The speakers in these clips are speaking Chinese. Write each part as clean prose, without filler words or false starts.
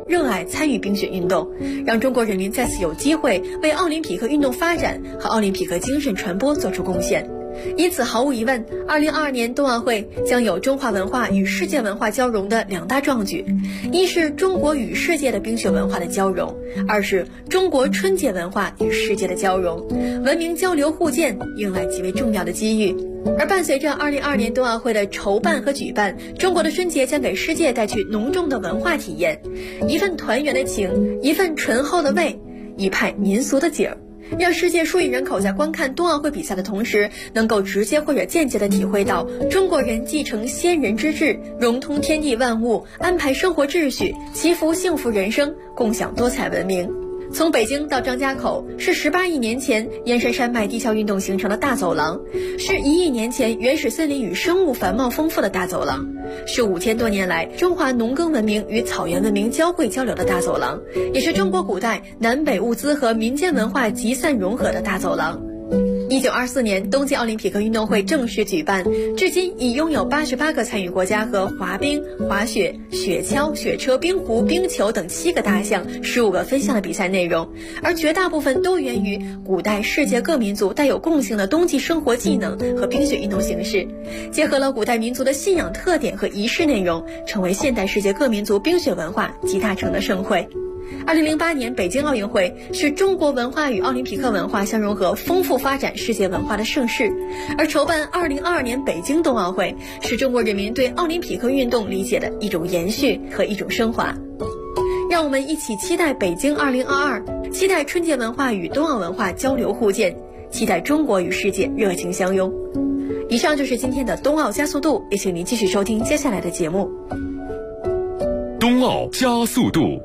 热爱参与冰雪运动，让中国人民再次有机会为奥林匹克运动发展和奥林匹克精神传播做出贡献。因此，毫无疑问，2022年冬奥会将有中华文化与世界文化交融的两大壮举：一是中国与世界的冰雪文化的交融，二是中国春节文化与世界的交融，文明交流互鉴，迎来极为重要的机遇。而伴随着2022年冬奥会的筹办和举办，中国的春节将给世界带去浓重的文化体验，一份团圆的情，一份醇厚的味，一派民俗的景，让世界数亿人口在观看冬奥会比赛的同时，能够直接或者间接地体会到中国人继承先人之志，融通天地万物，安排生活秩序，祈福幸福人生，共享多彩文明。从北京到张家口是18亿年前燕山山脉地壳运动形成的大走廊，是1亿年前原始森林与生物繁茂丰富的大走廊，是5000多年来中华农耕文明与草原文明交汇交流的大走廊，也是中国古代南北物资和民间文化集散融合的大走廊。1924年冬季奥林匹克运动会正式举办，至今已拥有88个参与国家和滑冰、滑雪、雪橇、雪车、冰壶、冰球等7个大项、15个分项的比赛内容，而绝大部分都源于古代世界各民族带有共性的冬季生活技能和冰雪运动形式，结合了古代民族的信仰特点和仪式内容，成为现代世界各民族冰雪文化集大成的盛会。2008年北京奥运会是中国文化与奥林匹克文化相融合、丰富发展世界文化的盛事，而筹办2022年北京冬奥会是中国人民对奥林匹克运动理解的一种延续和一种升华。让我们一起期待北京2022，期待春节文化与冬奥文化交流互鉴，期待中国与世界热情相拥。以上就是今天的冬奥加速度，也请您继续收听接下来的节目。 冬奥加速度，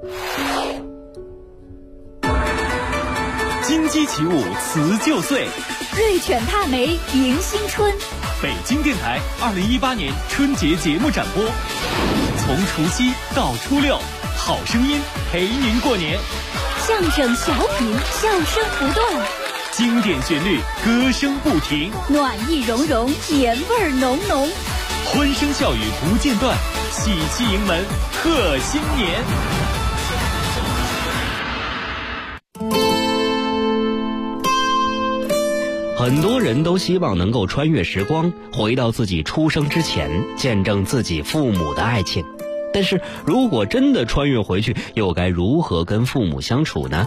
金鸡起舞辞旧岁， 瑞犬踏梅迎新春。 北京电台2018年春节节目展播，从除夕到初六，好声音陪您过年。 相声小品，笑声不断， 经典旋律，歌声不停， 暖意融融，年味浓浓， 欢声笑语不间断，喜气迎门贺新年。 很多人都希望能够穿越时光，回到自己出生之前，见证自己父母的爱情。但是如果真的穿越回去，又该如何跟父母相处呢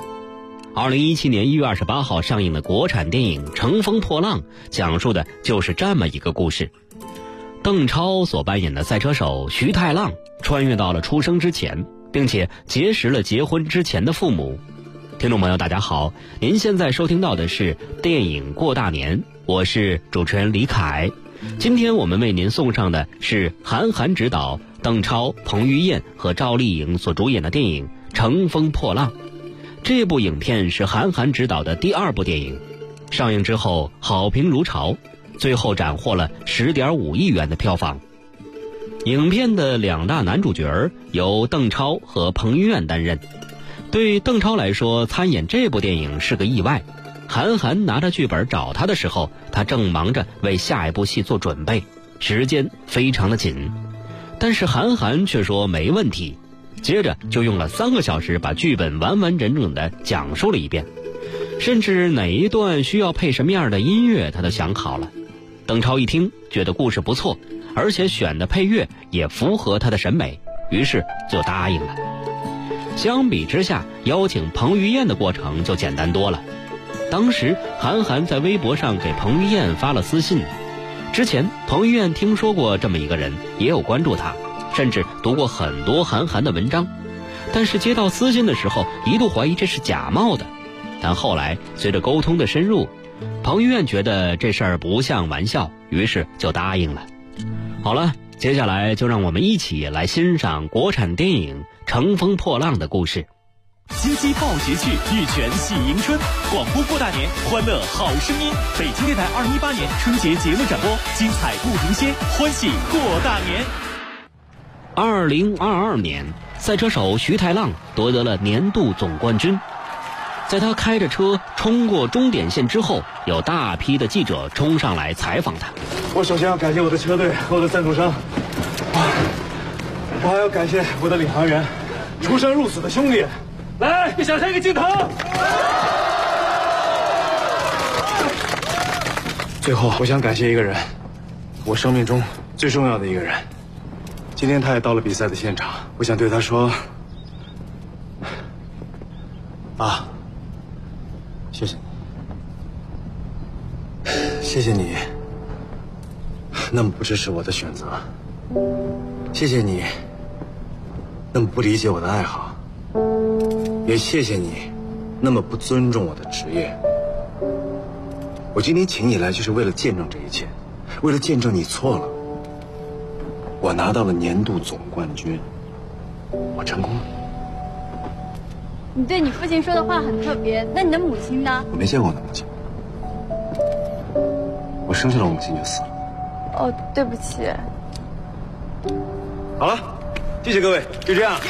？2017年1月28号上映的国产电影《乘风破浪》讲述的就是这么一个故事。邓超所扮演的赛车手徐太浪穿越到了出生之前，并且结识了结婚之前的父母。听众朋友大家好，您现在收听到的是电影过大年，我是主持人李凯。今天我们为您送上的是韩寒执导，邓超、彭于晏和赵丽颖所主演的电影《乘风破浪》。这部影片是韩寒执导的第2部电影，上映之后好评如潮，最后斩获了10.5亿元的票房。影片的2大男主角由邓超和彭于晏担任。对邓超来说，参演这部电影是个意外。韩寒拿着剧本找他的时候，他正忙着为下一部戏做准备，时间非常的紧。但是韩寒却说没问题，接着就用了3个小时把剧本完完整整的讲述了一遍，甚至哪一段需要配什么样的音乐他都想好了。邓超一听觉得故事不错，而且选的配乐也符合他的审美，于是就答应了。相比之下，邀请彭于晏的过程就简单多了。当时韩寒在微博上给彭于晏发了私信，之前彭于晏听说过这么一个人，也有关注他，甚至读过很多韩寒的文章，但是接到私信的时候一度怀疑这是假冒的。但后来随着沟通的深入，彭于晏觉得这事儿不像玩笑，于是就答应了。好了，接下来就让我们一起来欣赏国产电影《乘风破浪》的故事。 金鸡报捷去，玉泉喜迎春，广播过大年，欢乐好声音。北京电台2018年春节节目展播，精彩不停歇，欢喜过大年。 2022年，赛车手徐太浪夺得了年度总冠军。在他开着车冲过终点线之后，有大批的记者冲上来采访他。 我首先要感谢我的车队和我的赞助商，我还要感谢我的领航员， 出生入死的兄弟。来，给小山一个镜头。最后，我想感谢一个人，我生命中最重要的一个人。今天他也到了比赛的现场，我想对他说：啊，谢谢你，谢谢你那么不支持我的选择，谢谢你那么不理解我的爱好，也谢谢你那么不尊重我的职业。我今天请你来就是为了见证这一切，为了见证你错了。我拿到了年度总冠军，我成功了。 你对你父亲说的话很特别，那你的母亲呢？ 我没见过我的母亲，我生下了我母亲就死了。 哦，对不起。 好了，谢谢各位，就这样。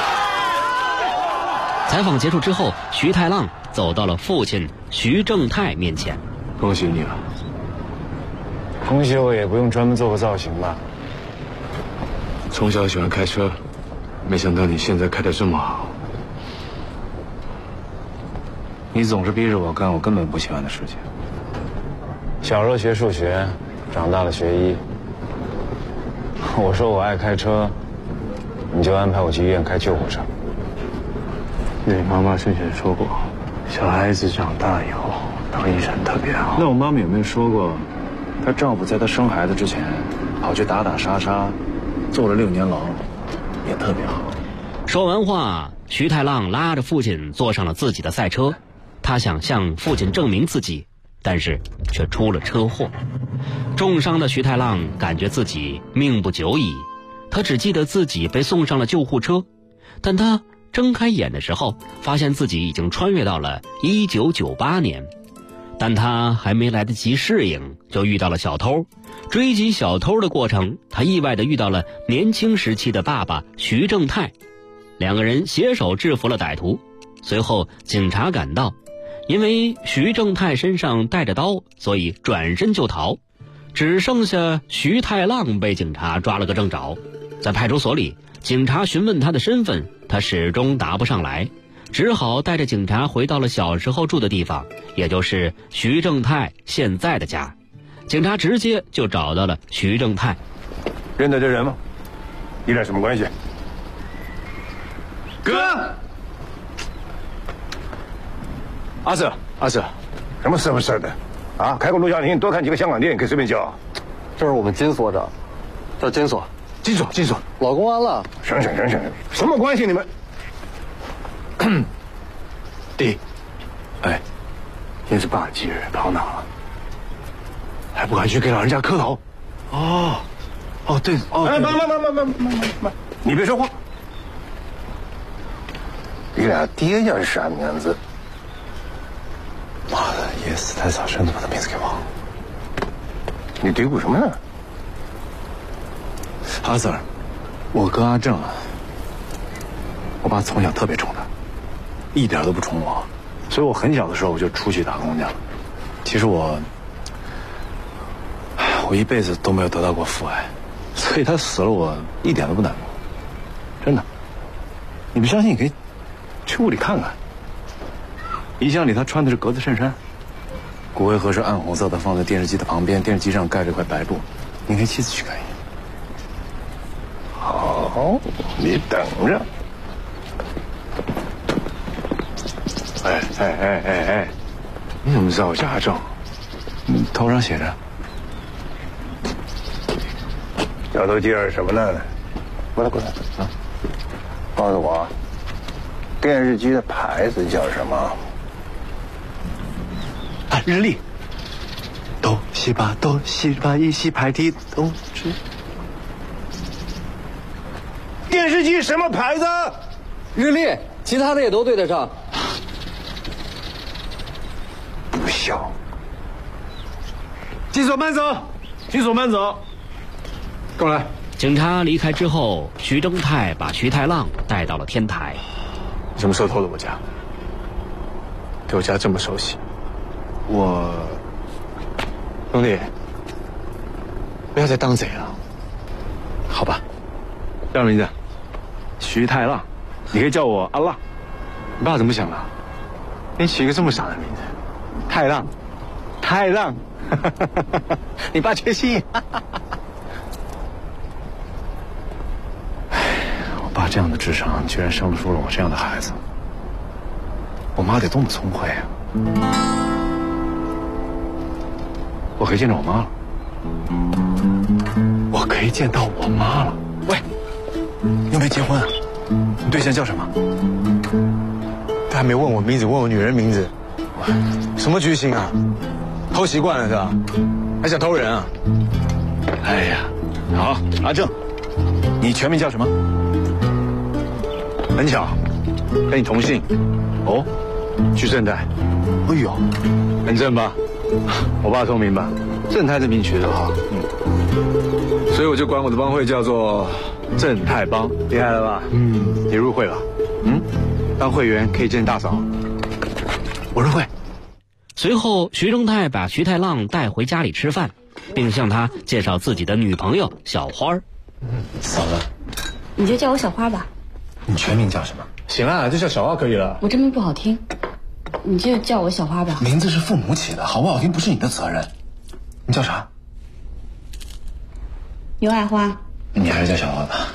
采访结束之后，徐太浪走到了父亲徐正泰面前。 恭喜你了，恭喜我也不用专门做个造型吧。从小喜欢开车，没想到你现在开得这么好。你总是逼着我干我根本不喜欢的事情。小时候学数学，长大了学医。我说我爱开车，你就安排我去医院开救护车。对，妈妈之前说过，小孩子长大以后当医生特别好。那我妈妈有没有说过，她丈夫在她生孩子之前跑去打打杀杀，坐了6年牢，也特别好。 说完话，徐太浪拉着父亲坐上了自己的赛车，他想向父亲证明自己，但是却出了车祸。重伤的徐太浪感觉自己命不久矣，他只记得自己被送上了救护车，但他睁开眼的时候，发现自己已经穿越到了1998年。但他还没来得及适应，就遇到了小偷。追击小偷的过程，他意外地遇到了年轻时期的爸爸徐正泰，两个人携手制服了歹徒。随后警察赶到，因为徐正泰身上带着刀，所以转身就逃，只剩下徐太浪被警察抓了个正着。在派出所里，警察询问他的身份，他始终答不上来，只好带着警察回到了小时候住的地方，也就是徐正泰现在的家。警察直接就找到了徐正泰。 认得这人吗？你俩什么关系？ 哥，阿 Sir， 阿 Sir， 什么事不事的？啊，开个录像厅，多看几个香港电影可以随便叫。 这是我们金所长，叫金所。 金所，金所， 老公安了。 省，什么关系你们？ 弟，哎，今天是爸忌日，跑哪了？还不赶紧去给老人家磕头？哦，对， 哎，慢，你别说话。你俩爹叫啥名字？ 妈的，爷死太早，真的把他名字给忘了。 你嘀咕什么呢？ 阿 Sir， 我哥阿正啊，我爸从小特别宠他，一点都不宠我，所以我很小的时候我就出去打工去了。其实我一辈子都没有得到过父爱，所以他死了我一点都不难过，真的。你不相信，你可以去屋里看看。遗像里他穿的是格子衬衫，骨灰盒是暗红色的，放在电视机的旁边，电视机上盖着块白布，你可以亲自去看一眼。 好，你等着。 哎，你怎么知道我叫阿正？你头上写着。 交头接耳什么呢？过来啊！告诉我，电视机的牌子叫什么？ 啊，日历。哆西吧哆西吧一西排题哆之。 电视机什么牌子？ 日历，其他的也都对得上。 不孝。 金锁慢走，金锁慢走。跟我来。 警察离开之后，徐正泰把徐太浪带到了天台。 什么时候偷的我家？对我家这么熟悉，兄弟，不要再当贼了，好吧？叫什么名字？徐太浪。 你可以叫我阿浪。你爸怎么想的？给你起一个这么傻的名字，太浪，太浪。你爸缺心。我爸这样的智商，居然生出了我这样的孩子。我妈得多么聪慧啊！我可以见到我妈了。我可以见到我妈了。喂，你又没结婚啊？你对象叫什么？他还没问我名字，问我女人名字。什么居心啊？偷习惯了是吧？还想偷人啊？哎呀，好，阿正，你全名叫什么？很巧，跟你同姓。哦，徐正泰。哎呦，很正吧？我爸聪明吧？正泰这名取得好。所以我就管我的帮会叫做正泰帮，厉害了吧？你入会了。当会员可以见大嫂。我入会。 随后，徐正泰把徐太浪带回家里吃饭，并向他介绍自己的女朋友小花儿。 嫂子， 你就叫我小花吧。 你全名叫什么？ 行啊，就叫小花可以了。 我这名不好听，你就叫我小花吧。 名字是父母起的，好不好听不是你的责任。你叫啥？ 牛爱花。 你还是叫小花吧。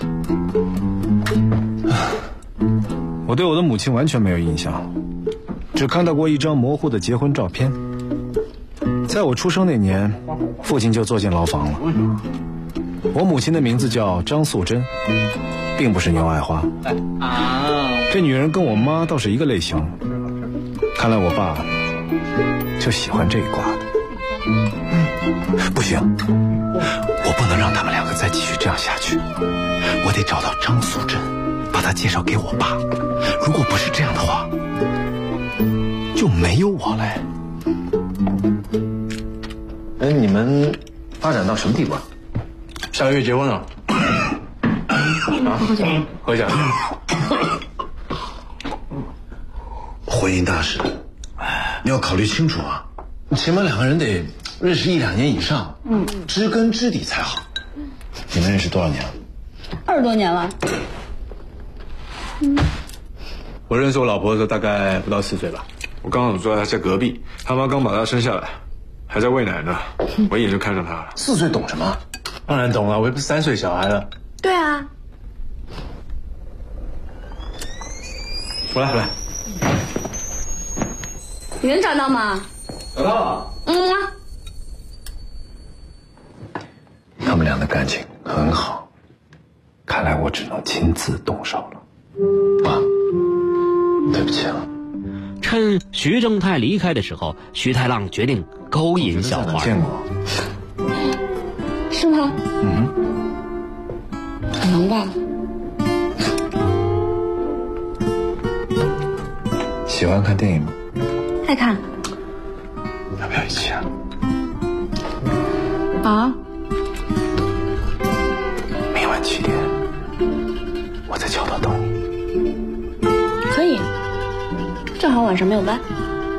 我对我的母亲完全没有印象，只看到过一张模糊的结婚照片。在我出生那年，父亲就坐进牢房了。我母亲的名字叫张素贞，并不是牛爱花。这女人跟我妈倒是一个类型，看来我爸就喜欢这一挂的。 不行，我不能让他们两个再继续这样下去。我得找到张素贞，把她介绍给我爸。如果不是这样的话，就没有我了。 你们发展到什么地步啊？下个月结婚了。 喝酒。 喝一下。 婚姻大事，你要考虑清楚啊。起码两个人得认识1-2年以上，知根知底才好。你们认识多少年了 ？20多年了。 我认识我老婆的时候大概不到4岁吧，我刚好住在她家隔壁，她妈刚把她生下来，还在喂奶呢，我一眼就看上她了。 4岁懂什么？ 当然懂了，我又不是3岁小孩了。 对啊。 回来。 你能找到吗？ 找到了。 他们俩的感情很好，看来我只能亲自动手了。妈，对不起啊。 趁徐正泰离开的时候，徐太浪决定勾引小花。 见过。 是吗？可能吧。 喜欢看电影吗？ 爱看。 要不要一起啊？ 啊？ 明晚7点，我在桥头等你。 可以，正好晚上没有班。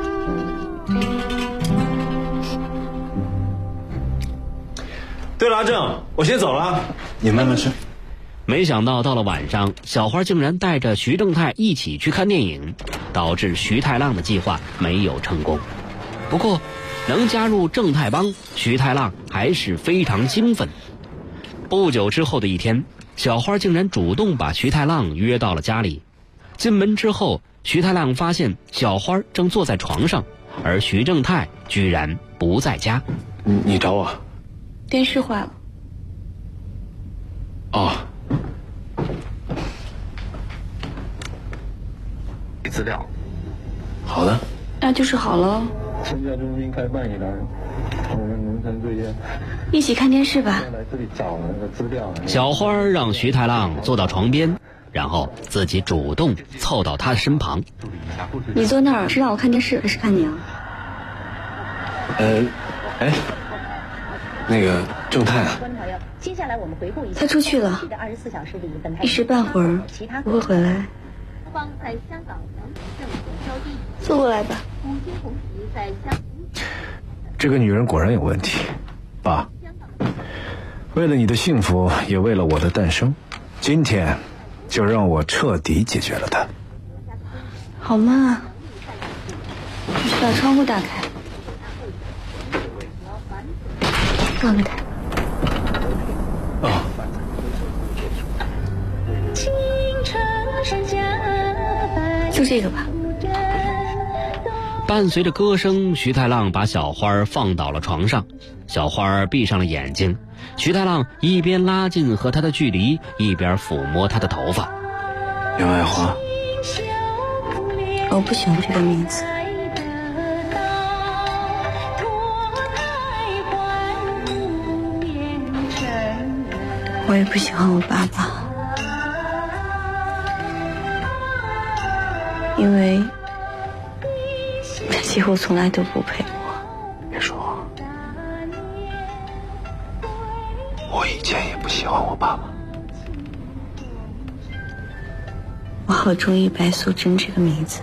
对了，阿正，我先走了，你慢慢吃。 没想到到了晚上，小花竟然带着徐正泰一起去看电影，导致徐太浪的计划没有成功。不过，能加入正泰帮，徐太浪还是非常兴奋。不久之后的一天，小花竟然主动把徐太浪约到了家里。进门之后，徐太浪发现小花正坐在床上，而徐正泰居然不在家。 你找我？ 电视坏了。 哦。 资料。好的。 那就是好了。 现在中心开办以来，我们农村作业。 一起看电视吧。 来这里找那个资料。 小花让徐太浪坐到床边，然后自己主动凑到他的身旁。 你坐那儿是让我看电视还是看你啊？ 那个正泰啊。 接下来我们回顾一下他出去了 ，24小时里一时半会儿不会回来。 在香港政府标的坐过来吧。 这个女人果然有问题，爸。为了你的幸福，也为了我的诞生，今天就让我彻底解决了他。 好闷啊！你去把窗户打开。放开。 哦。 就这个吧。 伴随着歌声，徐太浪把小花放倒了床上，小花闭上了眼睛。徐太浪一边拉近和她的距离，一边抚摸她的头发。 杨爱花， 我不喜欢这个名字。我也不喜欢我爸爸，因为他几乎从来都不陪我。 别说，我以前也不喜欢我爸爸。 我好中意白素贞这个名字，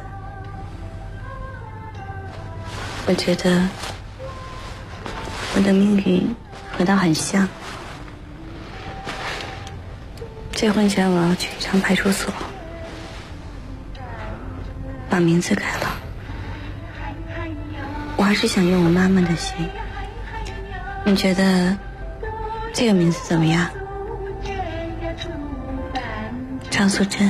我觉得我的命运和他很像。结婚前我要去一趟派出所，把名字改了。我还是想用我妈妈的姓。你觉得这个名字怎么样？张素贞。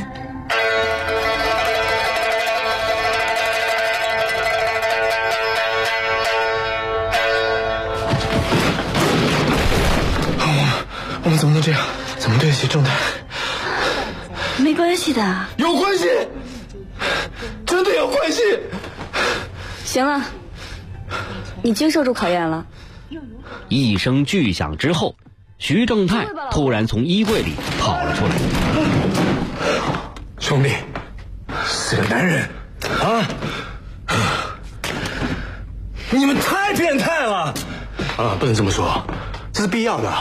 我们怎么能这样？怎么对得起正太？ 没关系的。 有关系，真的有关系。 行了，你经受住考验了。 一声巨响之后，徐正太突然从衣柜里跑了出来。 兄弟，是个男人啊！你们太变态了啊！不能这么说，这是必要的。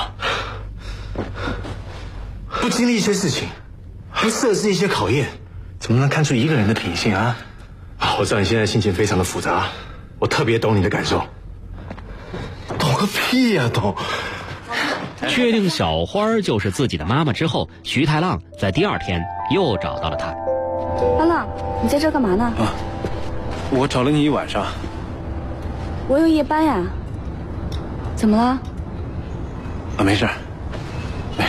不经历一些事情，不设置一些考验，怎么能看出一个人的品性啊？我知道你现在心情非常的复杂，我特别懂你的感受。懂个屁呀，懂！ 确定小花就是自己的妈妈之后，徐太浪在第二天又找到了她。 阿浪，你在这干嘛呢？ 啊，我找了你一晚上。 我有夜班呀。怎么了？ 啊，没事，没事。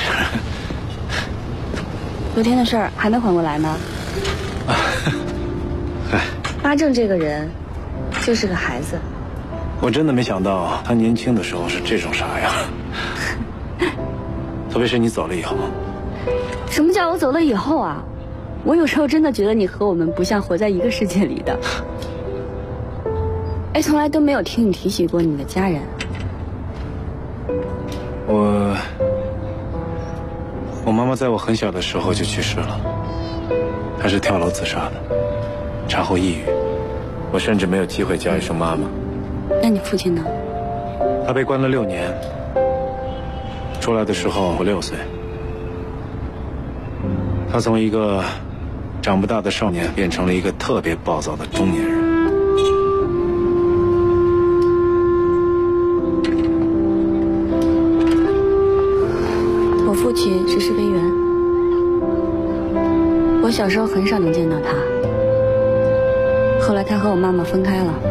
昨天的事儿还没缓过来吗？八正这个人就是个孩子。 我真的没想到他年轻的时候是这种傻样，特别是你走了以后。 什么叫我走了以后啊？我有时候真的觉得你和我们不像活在一个世界里的。哎，从来都没有听你提起过你的家人。 我妈妈在我很小的时候就去世了，她是跳楼自杀的，产后抑郁，我甚至没有机会叫一声妈妈。 那你父亲呢？ 他被关了6年，出来的时候我6岁。他从一个长不大的少年变成了一个特别暴躁的中年人。 我父亲只是个员，我小时候很少能见到他。后来他和我妈妈分开了，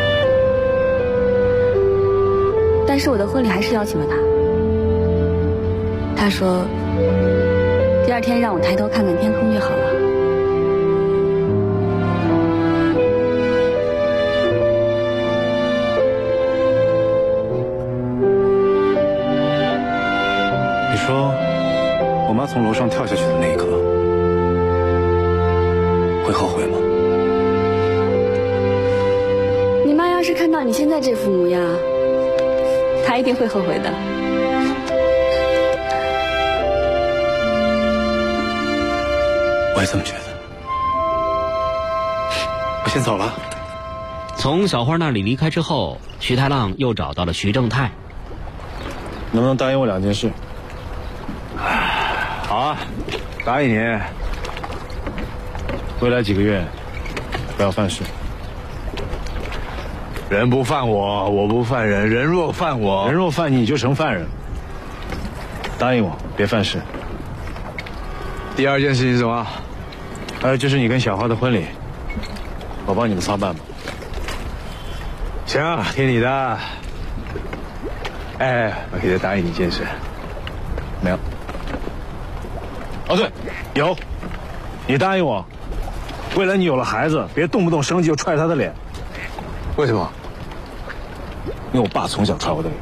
但是我的婚礼还是邀请了他。他说第二天让我抬头看看天空就好了。 你说我妈从楼上跳下去的那一刻会后悔吗？ 你妈要是看到你现在这副模样，她一定会后悔的。 我也这么觉得。我先走了。 从小花那里离开之后，徐太浪又找到了徐正太。 能不能答应我2件事？ 好啊，答应你， 未来几个月不要犯事。 人不犯我，我不犯人，人若犯我， 人若犯你，你就成犯人。答应我，别犯事。 第二件事情是什么？就是你跟小花的婚礼，我帮你们操办吧。行，听你的。我可以再答应你一件事。没有。哦，对，有。你答应我，未来你有了孩子，别动不动生气就踹他的脸。 为什么？ 因为我爸从小踹我的脸。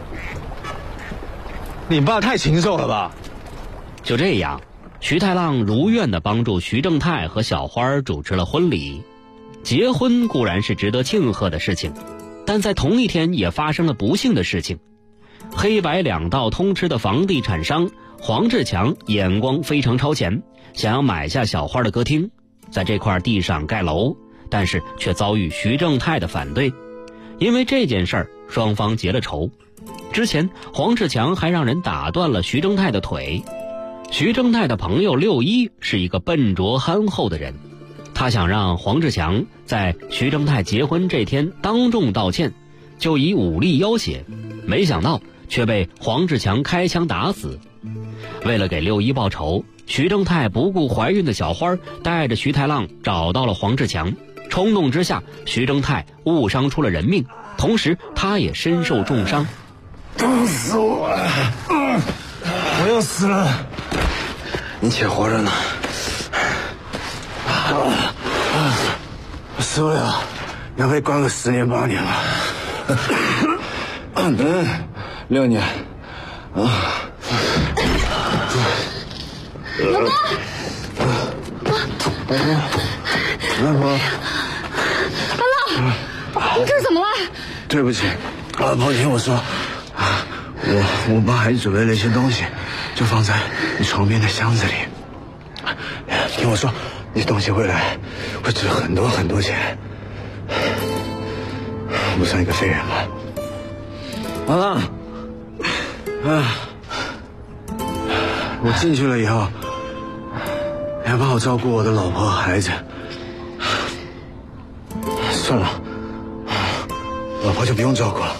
你爸太禽兽了吧？ 就这样，徐太浪如愿地帮助徐正泰和小花主持了婚礼。结婚固然是值得庆贺的事情，但在同一天也发生了不幸的事情。黑白两道通吃的房地产商黄志强眼光非常超前，想要买下小花的歌厅，在这块地上盖楼，但是却遭遇徐正泰的反对。因为这件事儿，双方结了仇。之前黄志强还让人打断了徐正泰的腿。徐正泰的朋友六一是一个笨拙憨厚的人，他想让黄志强在徐正泰结婚这天当众道歉，就以武力要挟，没想到却被黄志强开枪打死。为了给六一报仇，徐正泰不顾怀孕的小花，带着徐太浪找到了黄志强。冲动之下，徐正泰误伤出了人命，同时他也身受重伤。 疼死我了！我要死了！ 你且活着呢。 我死不了，要被关个10年8年了。6年。老婆， 这是怎么了？ 对不起，老婆，听我说，我爸还准备了一些东西，就放在你床边的箱子里。听我说，那东西会值很多很多钱。我不算一个废人吗？好了，我进去了以后，你要帮我照顾我的老婆和孩子。算了，老婆就不用照顾了，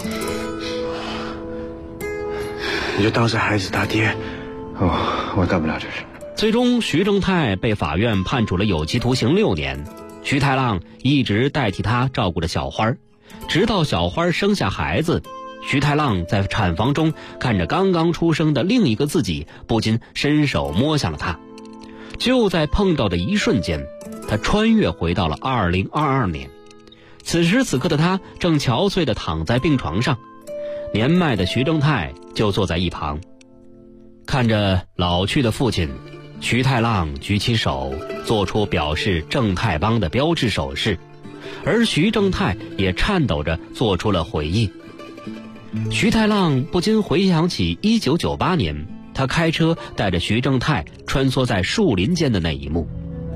你就当是孩子他爹。我干不了这事。 最终，徐正泰被法院判处了有期徒刑6年。徐太浪一直代替他照顾着小花，直到小花生下孩子。徐太浪在产房中看着刚刚出生的另一个自己，不禁伸手摸向了他。就在碰到的一瞬间，他穿越回到了2022年。此时此刻的他正憔悴地躺在病床上，年迈的徐正泰就坐在一旁。看着老去的父亲，徐太浪举起手，做出表示正太帮的标志手势，而徐正泰也颤抖着做出了回应。徐太浪不禁回想起1998年，他开车带着徐正泰穿梭在树林间的那一幕。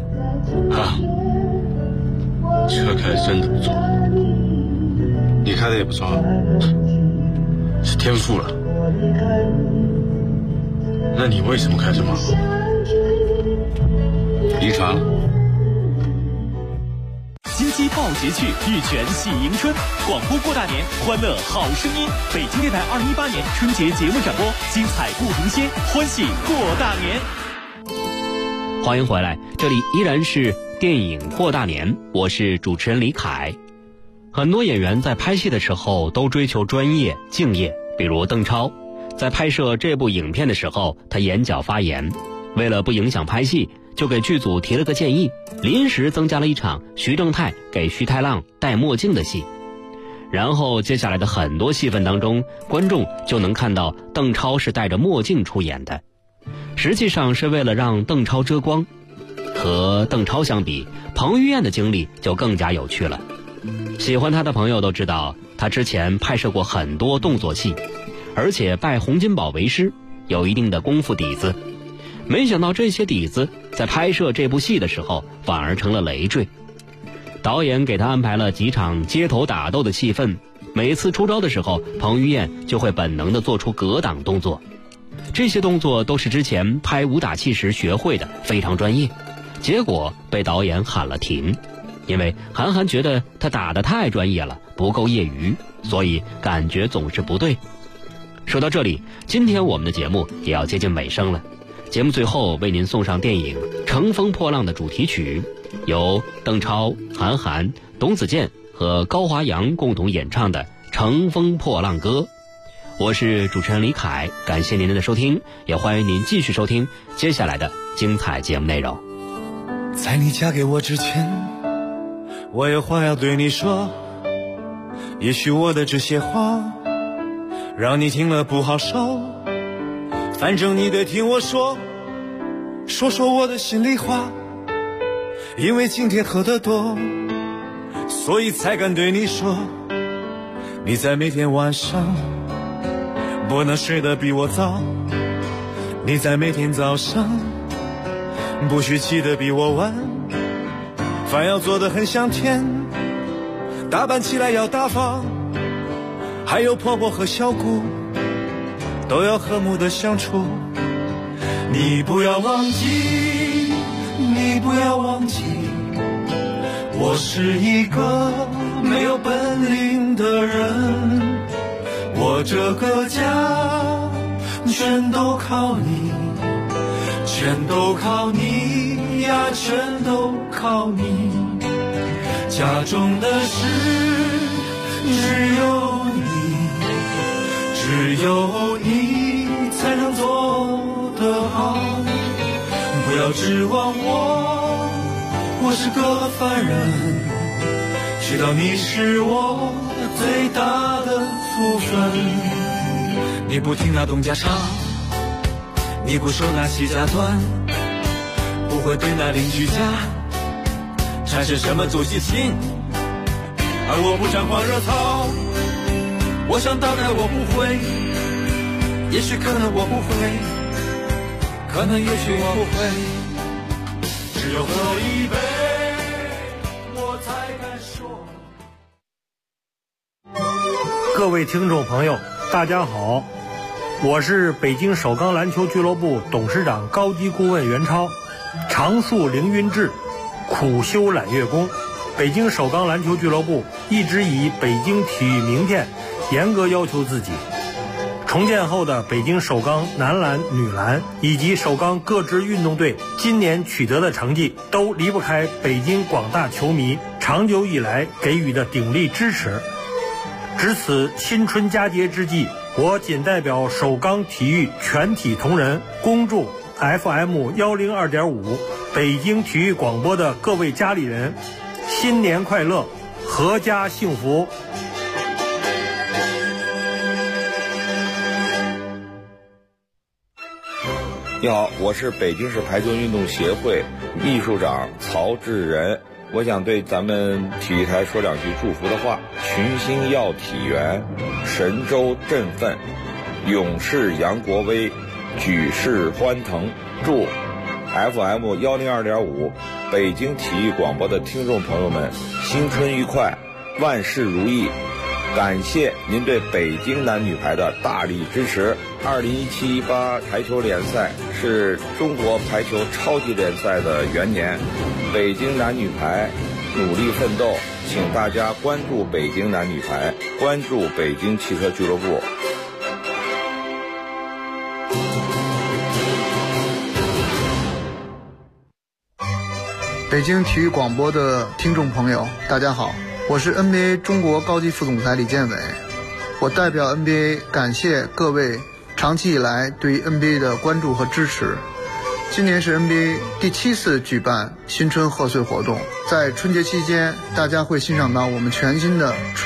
车开的真的不错，你开的也不错，是天赋了。那你为什么开这么好？遗传了。 金鸡报捷趣，玉泉喜迎春，广播过大年，欢乐好声音。北京电台2018年春节节目展播，精彩不停歇，欢喜过大年。 欢迎回来，这里依然是电影过大年，我是主持人李凯。很多演员在拍戏的时候都追求专业敬业，比如邓超，在拍摄这部影片的时候，他眼角发炎，为了不影响拍戏，就给剧组提了个建议，临时增加了一场徐正泰给徐太浪戴墨镜的戏。然后接下来的很多戏份当中，观众就能看到邓超是戴着墨镜出演的，实际上是为了让邓超遮光。和邓超相比，彭于晏的经历就更加有趣了。喜欢他的朋友都知道，他之前拍摄过很多动作戏，而且拜洪金宝为师，有一定的功夫底子。没想到这些底子在拍摄这部戏的时候反而成了累赘。导演给他安排了几场街头打斗的戏份，每次出招的时候，彭于晏就会本能地做出格挡动作。这些动作都是之前拍武打戏时学会的，非常专业。结果被导演喊了停，因为韩寒觉得他打得太专业了，不够业余，所以感觉总是不对。说到这里，今天我们的节目也要接近尾声了。 节目最后为您送上电影《乘风破浪》的主题曲，由邓超、韩寒、董子健和高华阳共同演唱的《乘风破浪歌》。我是主持人李凯，感谢您的收听，也欢迎您继续收听接下来的精彩节目内容。 在你嫁给我之前，我有话要对你说，也许我的这些话让你听了不好受，反正你得听我说我的心里话，因为今天喝得多，所以才敢对你说，你在每天晚上不能睡得比我早，你在每天早上不许起得比我晚，饭要做得很香甜，打扮起来要大方，还有婆婆和小姑都要和睦的相处。你不要忘记，你不要忘记，我是一个没有本领的人，我这个家全都靠你，全都靠你呀，全都靠你，家中的事只有你，只有你才能做得好，不要指望我是个凡人，知道你是我最大的福分。你不听那东家长，你不受那西家短，不会对那邻居家产生什么阻忌心，而我不沾花惹草，我想大概我不会，也许可能我不会，可能也许我不会，只有喝一杯我才敢说。 各位听众朋友大家好，我是北京首钢篮球俱乐部董事长高级顾问袁超。常树凌云志，苦修揽月功。北京首钢篮球俱乐部一直以北京体育名片严格要求自己。重建后的北京首钢男篮、女篮以及首钢各支运动队今年取得的成绩，都离不开北京广大球迷长久以来给予的鼎力支持。值此新春佳节之际，我仅代表首钢体育全体同仁，恭祝 FM 102.5北京体育广播的各位家里人新年快乐，阖家幸福。 你好，我是北京市排球运动协会秘书长曹志仁。我想对咱们体育台说两句祝福的话：群星耀体元，神州振奋，勇士扬国威，举世欢腾。祝 FM 102.5北京体育广播的听众朋友们新春愉快，万事如意。感谢您对北京男女排的大力支持。2017-18排球联赛是中国排球超级联赛的元年，北京男女排努力奋斗，请大家关注北京男女排，关注北京汽车俱乐部。 北京体育广播的听众朋友大家好，我是 NBA 中国高级副总裁李建伟。我代表 NBA 感谢各位长期以来对于 NBA 的关注和支持。今年是 NBA 第7次举办新春贺岁活动，在春节期间大家会欣赏到我们全新的春